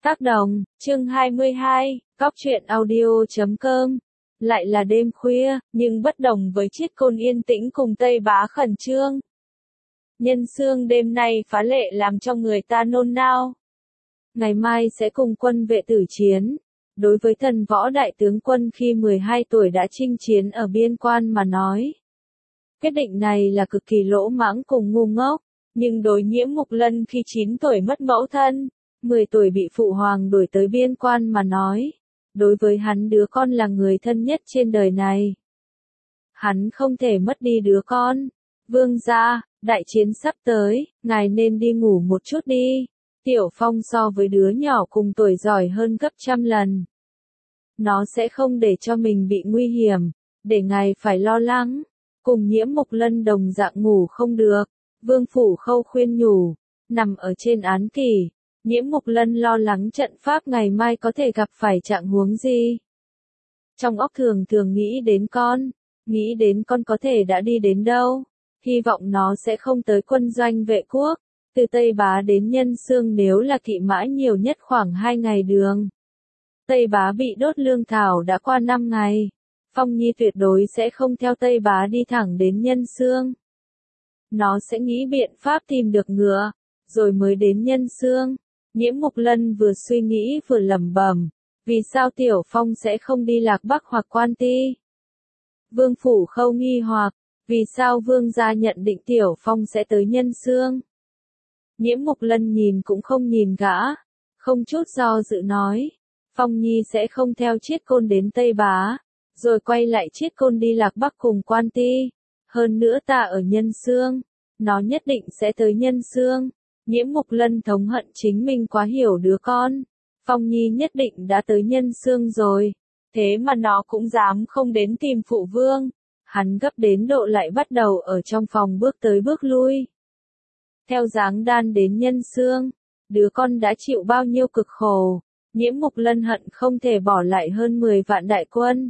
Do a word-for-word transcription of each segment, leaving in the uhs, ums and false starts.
Tác đồng, chương hai mươi hai, Cóc truyện audio chấm com. Lại là đêm khuya, nhưng bất đồng với Chiết Côn yên tĩnh cùng Tây Bá khẩn trương. Nhân xương đêm nay phá lệ làm cho người ta nôn nao. Ngày mai sẽ cùng quân vệ tử chiến. Đối với thần võ đại tướng quân khi mười hai tuổi đã chinh chiến ở biên quan mà nói. Quyết định này là cực kỳ lỗ mãng cùng ngu ngốc, nhưng đối Nhiễm Mục Lân khi chín tuổi mất mẫu thân, mười tuổi bị phụ hoàng đuổi tới biên quan mà nói. Đối với hắn đứa con là người thân nhất trên đời này. Hắn không thể mất đi đứa con. Vương gia, đại chiến sắp tới, ngài nên đi ngủ một chút đi. Tiểu Phong so với đứa nhỏ cùng tuổi giỏi hơn gấp trăm lần. Nó sẽ không để cho mình bị nguy hiểm, để ngài phải lo lắng. Cùng Nhiễm Mục Lân đồng dạng ngủ không được. Vương Phủ Khâu khuyên nhủ, nằm ở trên án kỷ. Nhiễm Mục Lân lo lắng trận pháp ngày mai có thể gặp phải trạng huống gì. Trong óc thường thường nghĩ đến con, nghĩ đến con có thể đã đi đến đâu, hy vọng nó sẽ không tới quân doanh vệ quốc, từ Tây Bá đến Nhân Xương nếu là kỵ mã nhiều nhất khoảng hai ngày đường. Tây Bá bị đốt lương thảo đã qua năm ngày, Phong Nhi tuyệt đối sẽ không theo Tây Bá đi thẳng đến Nhân Xương. Nó sẽ nghĩ biện pháp tìm được ngựa, rồi mới đến Nhân Xương. Nhiễm Mục Lân vừa suy nghĩ vừa lẩm bẩm, vì sao Tiểu Phong sẽ không đi Lạc Bắc hoặc Quan Ti? Vương Phủ Khâu nghi hoặc, vì sao Vương gia nhận định Tiểu Phong sẽ tới Nhân Xương? Nhiễm Mục Lân nhìn cũng không nhìn gã, không chút do dự nói, Phong Nhi sẽ không theo Chiết Côn đến Tây Bá, rồi quay lại Chiết Côn đi Lạc Bắc cùng Quan Ti. Hơn nữa ta ở Nhân Xương, nó nhất định sẽ tới Nhân Xương. Nhiễm Mục Lân thống hận chính mình quá hiểu đứa con. Phong Nhi nhất định đã tới Nhân Xương rồi. Thế mà nó cũng dám không đến tìm phụ vương. Hắn gấp đến độ lại bắt đầu ở trong phòng bước tới bước lui. Theo dáng đan đến Nhân Xương, đứa con đã chịu bao nhiêu cực khổ. Nhiễm Mục Lân hận không thể bỏ lại hơn mười vạn đại quân.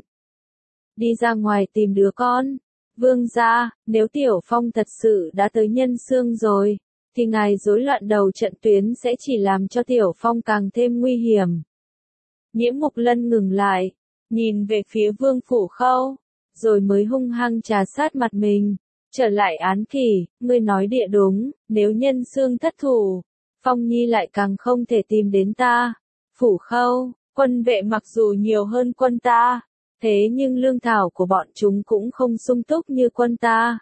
Đi ra ngoài tìm đứa con. Vương gia, nếu Tiểu Phong thật sự đã tới Nhân Xương rồi, thì ngài rối loạn đầu trận tuyến sẽ chỉ làm cho Tiểu Phong càng thêm nguy hiểm. Nhiễm Mục Lân ngừng lại, nhìn về phía Vương Phủ Khâu, rồi mới hung hăng trà sát mặt mình, trở lại án kỷ, ngươi nói địa đúng, nếu Nhân Xương thất thủ, Phong Nhi lại càng không thể tìm đến ta. Phủ Khâu, quân vệ mặc dù nhiều hơn quân ta, thế nhưng lương thảo của bọn chúng cũng không sung túc như quân ta.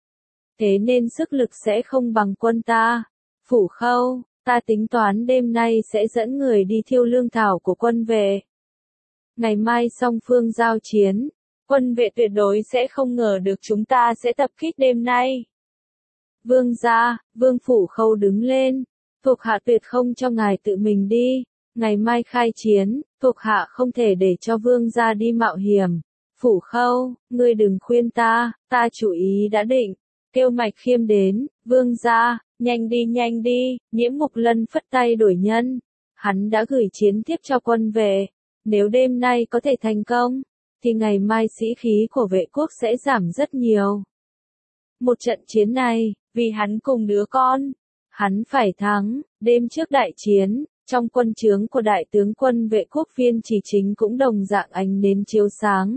Thế nên sức lực sẽ không bằng quân ta. Phủ Khâu, ta tính toán đêm nay sẽ dẫn người đi thiêu lương thảo của quân vệ. Ngày mai song phương giao chiến, quân vệ tuyệt đối sẽ không ngờ được chúng ta sẽ tập kích đêm nay. Vương gia, Vương Phủ Khâu đứng lên, thuộc hạ tuyệt không cho ngài tự mình đi. Ngày mai khai chiến, thuộc hạ không thể để cho Vương gia đi mạo hiểm. Phủ Khâu, ngươi đừng khuyên ta, ta chủ ý đã định. Kêu Mạch Khiêm đến, Vương gia, nhanh đi nhanh đi. Nhiễm Mục Lân phất tay đổi nhân. Hắn đã gửi chiến thiếp cho quân vệ. Nếu đêm nay có thể thành công, thì ngày mai sĩ khí của vệ quốc sẽ giảm rất nhiều. Một trận chiến này, vì hắn cùng đứa con, hắn phải thắng. Đêm trước đại chiến, trong quân trướng của đại tướng quân vệ quốc Viên Chỉ Chính cũng đồng dạng ánh nến chiếu sáng.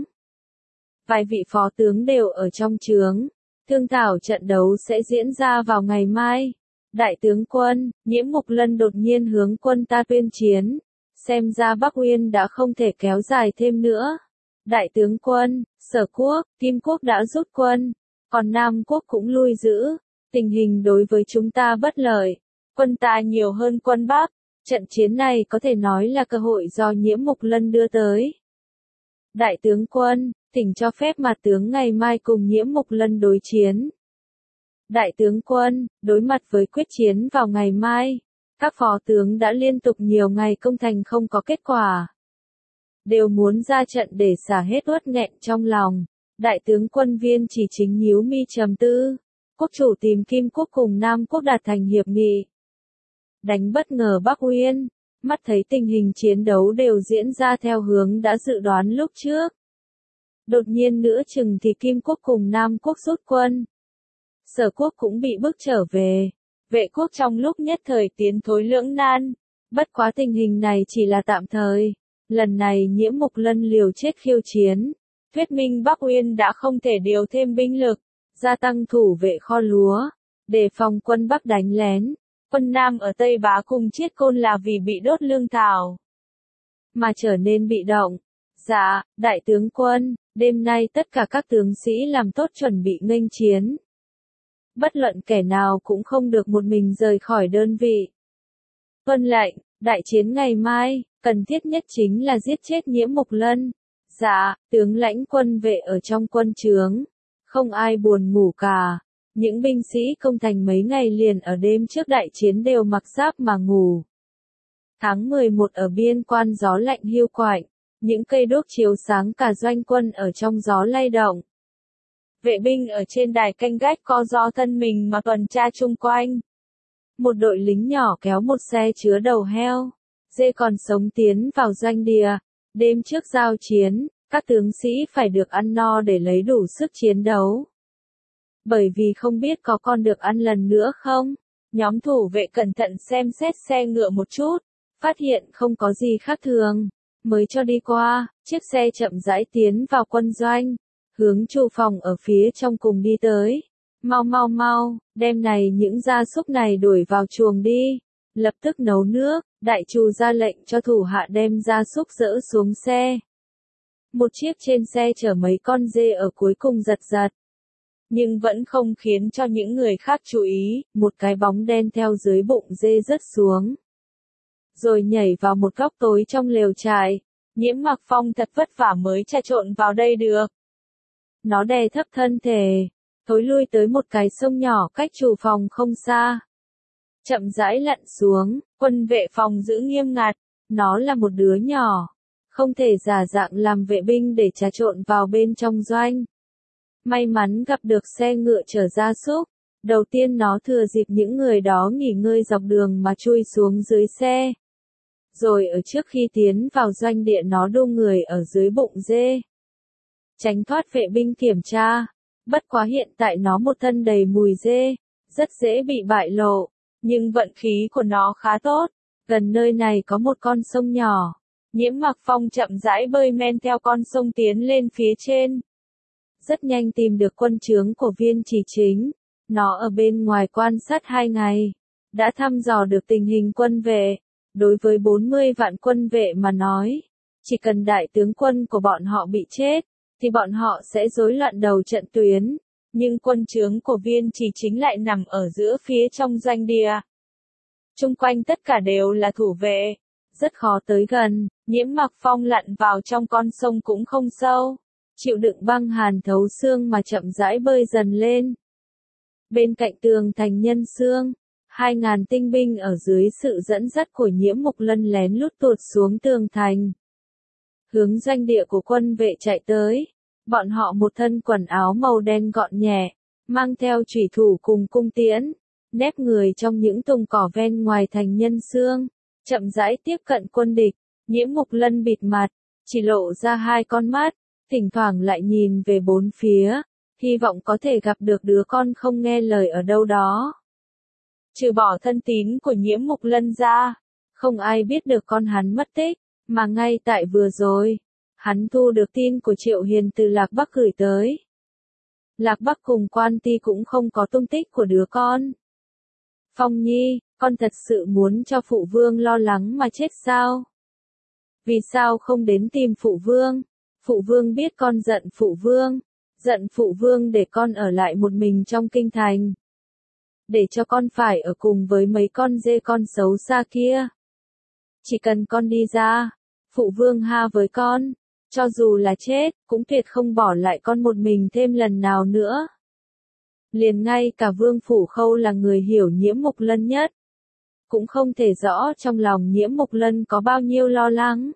Vài vị phó tướng đều ở trong trướng. Thương thảo trận đấu sẽ diễn ra vào ngày mai. Đại tướng quân, Nhiễm Mục Lân đột nhiên hướng quân ta tuyên chiến. Xem ra Bắc Uyên đã không thể kéo dài thêm nữa. Đại tướng quân, Sở Quốc, Kim Quốc đã rút quân. Còn Nam Quốc cũng lui giữ. Tình hình đối với chúng ta bất lợi. Quân ta nhiều hơn quân Bắc. Trận chiến này có thể nói là cơ hội do Nhiễm Mục Lân đưa tới. Đại tướng quân, thỉnh cho phép mặt tướng ngày mai cùng Nhiễm Mục Lân đối chiến. Đại tướng quân, đối mặt với quyết chiến vào ngày mai, các phó tướng đã liên tục nhiều ngày công thành không có kết quả. Đều muốn ra trận để xả hết uất nghẹn trong lòng. Đại tướng quân Viên Chỉ Chính nhíu mi trầm tư. Quốc chủ tìm Kim Quốc cùng Nam Quốc đạt thành hiệp nghị. Đánh bất ngờ Bắc Uyên, mắt thấy tình hình chiến đấu đều diễn ra theo hướng đã dự đoán lúc trước. Đột nhiên nữa chừng thì Kim Quốc cùng Nam Quốc rút quân. Sở Quốc cũng bị bức trở về. Vệ quốc trong lúc nhất thời tiến thối lưỡng nan. Bất quá tình hình này chỉ là tạm thời. Lần này Nhiễm Mục Lân liều chết khiêu chiến, thuyết minh Bắc Uyên đã không thể điều thêm binh lực, gia tăng thủ vệ kho lúa, đề phòng quân Bắc đánh lén. Quân Nam ở Tây Bá cùng Chiết Côn là vì bị đốt lương thảo, mà trở nên bị động. Dạ, đại tướng quân, đêm nay tất cả các tướng sĩ làm tốt chuẩn bị nghênh chiến. Bất luận kẻ nào cũng không được một mình rời khỏi đơn vị. Tuân lệnh, đại chiến ngày mai, cần thiết nhất chính là giết chết Nhiễm Mục Lân. Dạ, tướng lãnh quân vệ ở trong quân trướng, không ai buồn ngủ cả. Những binh sĩ công thành mấy ngày liền ở đêm trước đại chiến đều mặc giáp mà ngủ. Tháng mười một ở biên quan gió lạnh hiu quạnh, những cây đuốc chiếu sáng cả doanh quân ở trong gió lay động. Vệ binh ở trên đài canh gác co ro thân mình mà tuần tra chung quanh. Một đội lính nhỏ kéo một xe chứa đầu heo, dê còn sống tiến vào doanh địa. Đêm trước giao chiến, các tướng sĩ phải được ăn no để lấy đủ sức chiến đấu. Bởi vì không biết có còn được ăn lần nữa không, nhóm thủ vệ cẩn thận xem xét xe ngựa một chút, phát hiện không có gì khác thường, mới cho đi qua. Chiếc xe chậm rãi tiến vào quân doanh, hướng Trù phòng ở phía trong cùng đi tới. Mau mau mau, đêm này những gia súc này đuổi vào chuồng đi, lập tức nấu nước. Đại Trù ra lệnh cho thủ hạ đem gia súc dỡ xuống xe. Một chiếc trên xe chở mấy con dê ở cuối cùng giật giật, nhưng vẫn không khiến cho những người khác chú ý. Một cái bóng đen theo dưới bụng dê rớt xuống, rồi nhảy vào một góc tối trong lều trại. Nhiễm Mặc Phong thật vất vả mới trà trộn vào đây được. Nó đè thấp thân thể, thối lui tới một cái sông nhỏ cách Trù phòng không xa. Chậm rãi lặn xuống, quân vệ phòng giữ nghiêm ngặt. Nó là một đứa nhỏ, không thể giả dạng làm vệ binh để trà trộn vào bên trong doanh. May mắn gặp được xe ngựa chở gia súc. Đầu tiên nó thừa dịp những người đó nghỉ ngơi dọc đường mà chui xuống dưới xe. Rồi ở trước khi tiến vào doanh địa nó đu người ở dưới bụng dê, tránh thoát vệ binh kiểm tra. Bất quá hiện tại nó một thân đầy mùi dê, rất dễ bị bại lộ. Nhưng vận khí của nó khá tốt. Gần nơi này có một con sông nhỏ. Nhiễm Mặc Phong chậm rãi bơi men theo con sông tiến lên phía trên. Rất nhanh tìm được quân trướng của Viên Chỉ Chính. Nó ở bên ngoài quan sát hai ngày, đã thăm dò được tình hình quân vệ. Đối với bốn mươi vạn quân vệ mà nói, chỉ cần đại tướng quân của bọn họ bị chết, thì bọn họ sẽ rối loạn đầu trận tuyến. Nhưng quân trướng của Viên Chỉ Chính lại nằm ở giữa phía trong doanh địa. Chung quanh tất cả đều là thủ vệ, rất khó tới gần. Nhiễm Mặc Phong lặn vào trong con sông cũng không sâu, chịu đựng băng hàn thấu xương mà chậm rãi bơi dần lên. Bên cạnh tường thành Nhân Xương, hai ngàn tinh binh ở dưới sự dẫn dắt của Nhiễm Mục Lân lén lút tuột xuống tường thành, hướng doanh địa của quân vệ chạy tới. Bọn họ một thân quần áo màu đen gọn nhẹ, mang theo chủy thủ cùng cung tiễn, nép người trong những tùng cỏ ven ngoài thành Nhân Xương, chậm rãi tiếp cận quân địch. Nhiễm Mục Lân bịt mặt, chỉ lộ ra hai con mắt, thỉnh thoảng lại nhìn về bốn phía, hy vọng có thể gặp được đứa con không nghe lời ở đâu đó. Trừ bỏ thân tín của Nhiễm Mục Lân ra, không ai biết được con hắn mất tích, mà ngay tại vừa rồi, hắn thu được tin của Triệu Hiền từ Lạc Bắc gửi tới. Lạc Bắc cùng Quan Ti cũng không có tung tích của đứa con. Phong Nhi, con thật sự muốn cho phụ vương lo lắng mà chết sao? Vì sao không đến tìm phụ vương? Phụ vương biết con giận phụ vương, giận phụ vương để con ở lại một mình trong kinh thành, để cho con phải ở cùng với mấy con dê con xấu xa kia. Chỉ cần con đi ra, phụ vương ha với con, cho dù là chết, cũng tuyệt không bỏ lại con một mình thêm lần nào nữa. Liền ngay cả Vương Phủ Khâu là người hiểu Nhiễm Mục Lân nhất, cũng không thể rõ trong lòng Nhiễm Mục Lân có bao nhiêu lo lắng.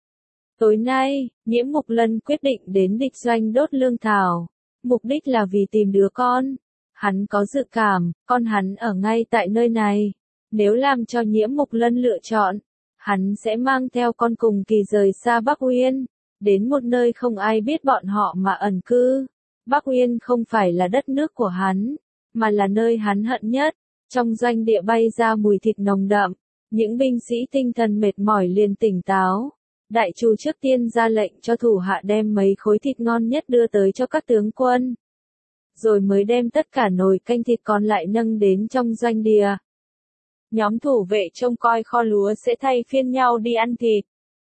Tối nay, Nhiễm Mục Lân quyết định đến địch doanh đốt lương thảo, mục đích là vì tìm đứa con. Hắn có dự cảm, con hắn ở ngay tại nơi này. Nếu làm cho Nhiễm Mục Lân lựa chọn, hắn sẽ mang theo con cùng kỳ rời xa Bắc Uyên, đến một nơi không ai biết bọn họ mà ẩn cư. Bắc Uyên không phải là đất nước của hắn, mà là nơi hắn hận nhất. Trong doanh địa bay ra mùi thịt nồng đậm, Những binh sĩ tinh thần mệt mỏi liền tỉnh táo. Đại trù trước tiên ra lệnh cho thủ hạ đem mấy khối thịt ngon nhất đưa tới cho các tướng quân. Rồi mới đem tất cả nồi canh thịt còn lại nâng đến trong doanh địa. Nhóm thủ vệ trông coi kho lúa sẽ thay phiên nhau đi ăn thịt.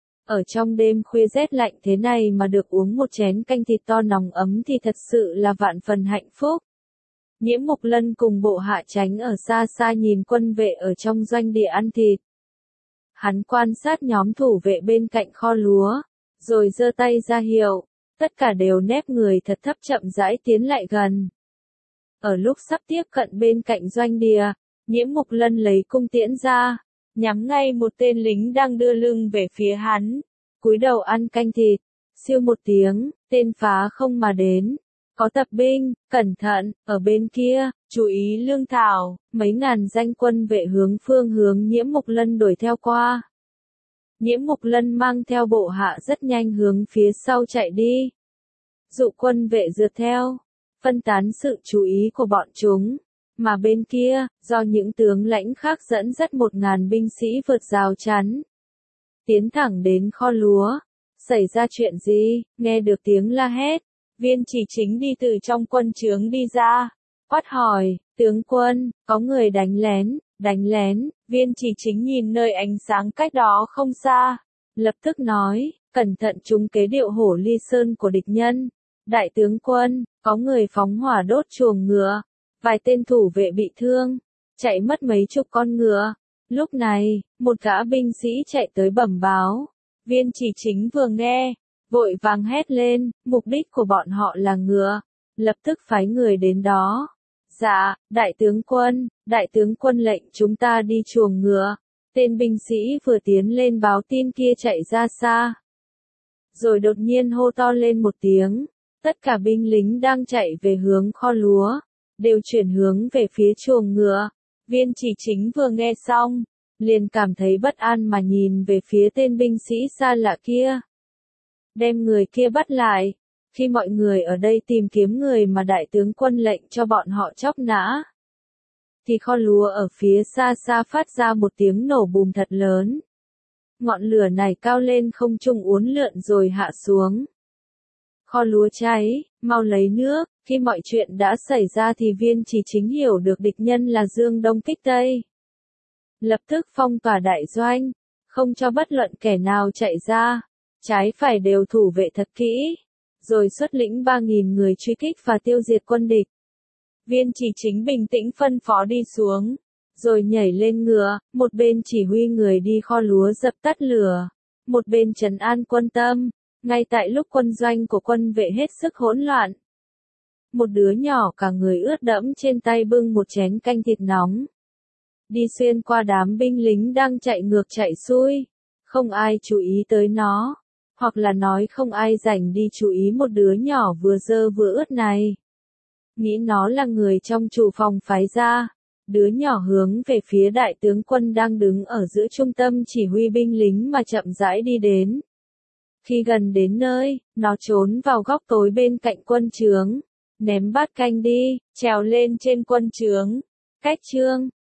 Ở trong đêm khuya rét lạnh thế này mà được uống một chén canh thịt to nóng ấm thì thật sự là vạn phần hạnh phúc. Nhiễm Mục Lân cùng bộ hạ tránh ở xa xa nhìn quân vệ ở trong doanh địa ăn thịt. Hắn quan sát nhóm thủ vệ bên cạnh kho lúa, rồi giơ tay ra hiệu, tất cả đều nép người thật thấp chậm rãi tiến lại gần. Ở lúc sắp tiếp cận bên cạnh doanh địa, Nhiễm Mục Lân lấy cung tiễn ra, nhắm ngay một tên lính đang đưa lưng về phía hắn, cúi đầu ăn canh thịt. Siêu một tiếng, tên phá không mà đến. Có tập binh, cẩn thận, ở bên kia, chú ý lương thảo, mấy ngàn danh quân vệ hướng phương hướng Nhiễm Mục Lân đuổi theo qua. Nhiễm Mục Lân mang theo bộ hạ rất nhanh hướng phía sau chạy đi. Dụ quân vệ rượt theo, phân tán sự chú ý của bọn chúng. Mà bên kia, do những tướng lãnh khác dẫn dắt một ngàn binh sĩ vượt rào chắn, tiến thẳng đến kho lúa. Xảy ra chuyện gì? Nghe được tiếng la hét, Viên Chỉ Chính đi từ trong quân trướng đi ra, quát hỏi, tướng quân, có người đánh lén, đánh lén. Viên Chỉ Chính nhìn nơi ánh sáng cách đó không xa, lập tức nói, cẩn thận chúng kế điệu hổ ly sơn của địch nhân. Đại tướng quân, có người phóng hỏa đốt chuồng ngựa, vài tên thủ vệ bị thương, chạy mất mấy chục con ngựa. Lúc này, một gã binh sĩ chạy tới bẩm báo. Viên Chỉ Chính vừa nghe, vội vàng hét lên, mục đích của bọn họ là ngựa, lập tức phái người đến đó. Dạ, đại tướng quân, đại tướng quân lệnh chúng ta đi chuồng ngựa. Tên binh sĩ vừa tiến lên báo tin kia chạy ra xa. Rồi đột nhiên hô to lên một tiếng, tất cả binh lính đang chạy về hướng kho lúa, đều chuyển hướng về phía chuồng ngựa. Viên Chỉ Chính vừa nghe xong, liền cảm thấy bất an mà nhìn về phía tên binh sĩ xa lạ kia. Đem người kia bắt lại. Khi mọi người ở đây tìm kiếm người mà đại tướng quân lệnh cho bọn họ chóc nã, thì kho lúa ở phía xa xa phát ra một tiếng nổ bùm thật lớn. Ngọn lửa này cao lên không trung uốn lượn rồi hạ xuống. Kho lúa cháy, mau lấy nước. Khi mọi chuyện đã xảy ra thì Viên Chỉ Chính hiểu được địch nhân là Dương Đông kích Tây. Lập tức phong tỏa đại doanh, không cho bất luận kẻ nào chạy ra, trái phải đều thủ vệ thật kỹ, rồi xuất lĩnh ba nghìn người truy kích và tiêu diệt quân địch. Viên Chỉ Chính bình tĩnh phân phó đi xuống, rồi nhảy lên ngựa, một bên chỉ huy người đi kho lúa dập tắt lửa, một bên trấn an quân tâm. Ngay tại lúc quân doanh của quân vệ hết sức hỗn loạn, một đứa nhỏ cả người ướt đẫm trên tay bưng một chén canh thịt nóng, đi xuyên qua đám binh lính đang chạy ngược chạy xuôi. Không ai chú ý tới nó, hoặc là nói không ai rảnh đi chú ý một đứa nhỏ vừa dơ vừa ướt này. Nghĩ nó là người trong chủ phòng phái ra. Đứa nhỏ hướng về phía đại tướng quân đang đứng ở giữa trung tâm chỉ huy binh lính mà chậm rãi đi đến. Khi gần đến nơi, nó trốn vào góc tối bên cạnh quân trướng, ném bát canh đi, trèo lên trên quân trướng. Cách chương